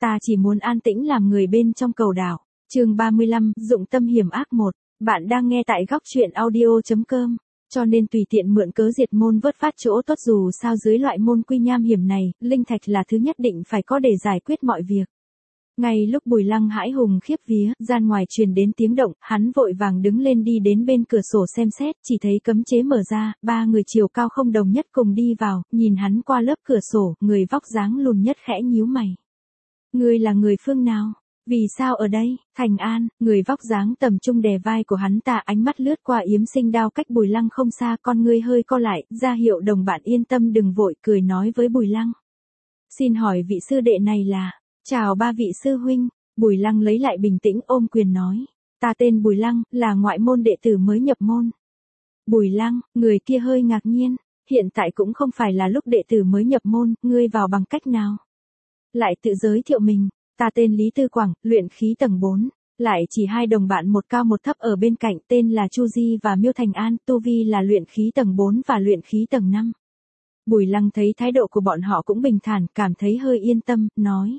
Ta chỉ muốn an tĩnh làm người bên trong cầu đảo. Chương 35, dụng tâm hiểm ác 1. Bạn đang nghe tại góc truyện audio.com. Cho nên tùy tiện mượn cớ diệt môn vớt phát chỗ tốt, dù sao dưới loại môn quy nham hiểm này, linh thạch là thứ nhất định phải có để giải quyết mọi việc. Ngay lúc Bùi Lăng hãi hùng khiếp vía, gian ngoài truyền đến tiếng động, hắn vội vàng đứng lên đi đến bên cửa sổ xem xét, chỉ thấy cấm chế mở ra, ba người chiều cao không đồng nhất cùng đi vào, nhìn hắn qua lớp cửa sổ, người vóc dáng lùn nhất khẽ nhíu mày. Ngươi là người phương nào? Vì sao ở đây? Thành An, người vóc dáng tầm trung đè vai của hắn ta, ánh mắt lướt qua yếm sinh đao cách Bùi Lăng không xa, con ngươi hơi co lại, ra hiệu đồng bạn yên tâm đừng vội, cười nói với Bùi Lăng. Xin hỏi vị sư đệ này là? Chào ba vị sư huynh. Bùi Lăng lấy lại bình tĩnh ôm quyền nói. Ta tên Bùi Lăng, là ngoại môn đệ tử mới nhập môn. Bùi Lăng, người kia hơi ngạc nhiên. Hiện tại cũng không phải là lúc đệ tử mới nhập môn, ngươi vào bằng cách nào? Lại tự giới thiệu mình. Ta tên Lý Tư Quảng, luyện khí tầng 4. Lại chỉ hai đồng bạn một cao một thấp ở bên cạnh, tên là Chu Di và Miêu Thành An, tu vi là luyện khí tầng 4 và luyện khí tầng 5. Bùi Lăng thấy thái độ của bọn họ cũng bình thản, cảm thấy hơi yên tâm, nói.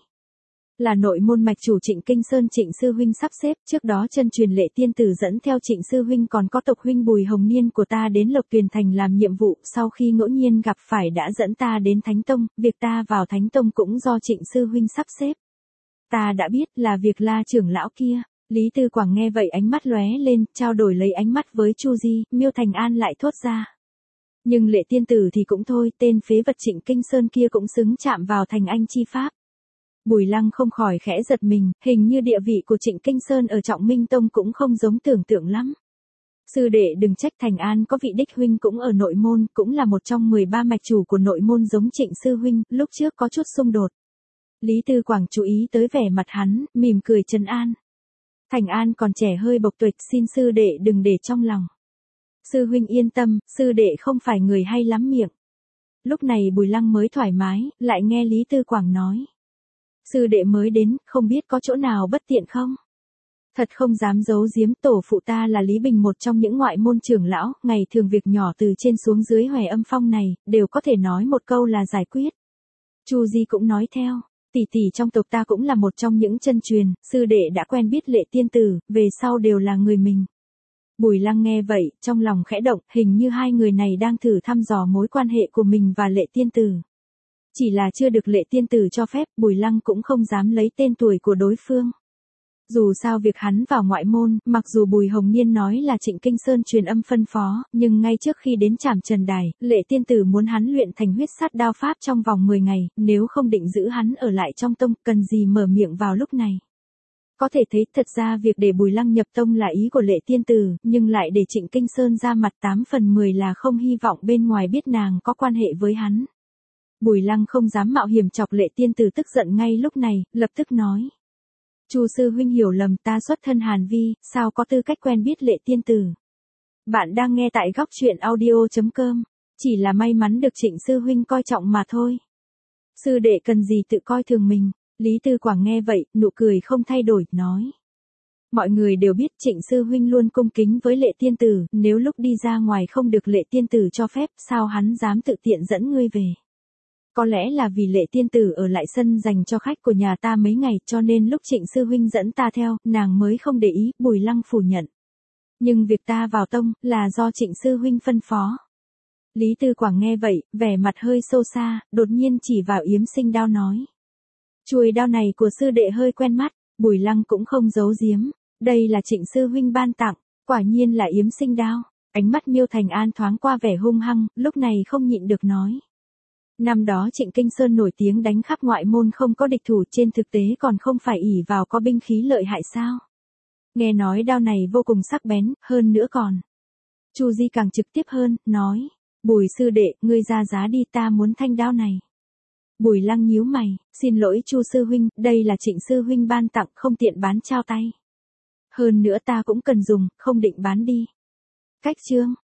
Là nội môn mạch chủ Trịnh Kinh Sơn Trịnh sư huynh sắp xếp, trước đó chân truyền Lệ tiên tử dẫn theo Trịnh sư huynh còn có tộc huynh Bùi Hồng Niên của ta đến Lộc Tuyền Thành làm nhiệm vụ, sau khi ngẫu nhiên gặp phải đã dẫn ta đến Thánh Tông, việc ta vào Thánh Tông cũng do Trịnh sư huynh sắp xếp. Ta đã biết là việc La trưởng lão kia. Lý Tư Quảng nghe vậy ánh mắt lóe lên, trao đổi lấy ánh mắt với Chu Di, Miêu Thành An lại thốt ra. Nhưng Lệ tiên tử thì cũng thôi, tên phế vật Trịnh Kinh Sơn kia cũng xứng chạm vào thành anh chi pháp. Bùi Lăng không khỏi khẽ giật mình, hình như địa vị của Trịnh Kinh Sơn ở Trọng Minh Tông cũng không giống tưởng tượng lắm. Sư đệ đừng trách, Thành An có vị đích huynh cũng ở nội môn, cũng là một trong 13 mạch chủ của nội môn giống Trịnh sư huynh, lúc trước có chút xung đột. Lý Tư Quảng chú ý tới vẻ mặt hắn, mỉm cười trấn an. Thành An còn trẻ hơi bộc tuệch, xin sư đệ đừng để trong lòng. Sư huynh yên tâm, sư đệ không phải người hay lắm miệng. Lúc này Bùi Lăng mới thoải mái, lại nghe Lý Tư Quảng nói. Sư đệ mới đến, không biết có chỗ nào bất tiện không? Thật không dám giấu giếm, tổ phụ ta là Lý Bình, một trong những ngoại môn trưởng lão, ngày thường việc nhỏ từ trên xuống dưới Hoè Âm Phong này, đều có thể nói một câu là giải quyết. Chu Di cũng nói theo, tỷ tỷ trong tộc ta cũng là một trong những chân truyền, sư đệ đã quen biết Lệ tiên tử, về sau đều là người mình. Bùi Lăng nghe vậy, trong lòng khẽ động, hình như hai người này đang thử thăm dò mối quan hệ của mình và Lệ tiên tử. Chỉ là chưa được Lệ tiên tử cho phép, Bùi Lăng cũng không dám lấy tên tuổi của đối phương. Dù sao việc hắn vào ngoại môn, mặc dù Bùi Hồng Niên nói là Trịnh Kinh Sơn truyền âm phân phó, nhưng ngay trước khi đến Trảm Trần Đài, Lệ tiên tử muốn hắn luyện thành huyết sát đao pháp trong vòng 10 ngày, nếu không định giữ hắn ở lại trong tông, cần gì mở miệng vào lúc này. Có thể thấy thật ra việc để Bùi Lăng nhập tông là ý của Lệ tiên tử, nhưng lại để Trịnh Kinh Sơn ra mặt 8 phần 10 là không hy vọng bên ngoài biết nàng có quan hệ với hắn. Bùi Lăng không dám mạo hiểm chọc Lệ tiên tử tức giận ngay lúc này, lập tức nói. Chu sư huynh hiểu lầm, ta xuất thân Hàn Vi, sao có tư cách quen biết Lệ tiên tử. Bạn đang nghe tại góc truyện audio.com. Chỉ là may mắn được Trịnh sư huynh coi trọng mà thôi. Sư đệ cần gì tự coi thường mình. Lý Tư Quảng nghe vậy, nụ cười không thay đổi, nói. Mọi người đều biết Trịnh sư huynh luôn cung kính với Lệ tiên tử, nếu lúc đi ra ngoài không được Lệ tiên tử cho phép, sao hắn dám tự tiện dẫn ngươi về. Có lẽ là vì Lệ tiên tử ở lại sân dành cho khách của nhà ta mấy ngày, cho nên lúc Trịnh sư huynh dẫn ta theo, nàng mới không để ý. Bùi Lăng phủ nhận. Nhưng việc ta vào tông, là do Trịnh sư huynh phân phó. Lý Tư Quảng nghe vậy, vẻ mặt hơi xô xa, đột nhiên chỉ vào yếm sinh đao nói. Chuôi đao này của sư đệ hơi quen mắt. Bùi Lăng cũng không giấu giếm. Đây là Trịnh sư huynh ban tặng, quả nhiên là yếm sinh đao. Ánh mắt Miêu Thành An thoáng qua vẻ hung hăng, lúc này không nhịn được nói. Năm đó Trịnh Kinh Sơn nổi tiếng đánh khắp ngoại môn không có địch thủ, trên thực tế còn không phải ỷ vào có binh khí lợi hại sao. Nghe nói đao này vô cùng sắc bén, hơn nữa còn. Chu Di càng trực tiếp hơn, nói. Bùi sư đệ, ngươi ra giá đi, ta muốn thanh đao này. Bùi Lăng nhíu mày, xin lỗi Chu sư huynh, đây là Trịnh sư huynh ban tặng, không tiện bán trao tay. Hơn nữa ta cũng cần dùng, không định bán đi. Cách chương.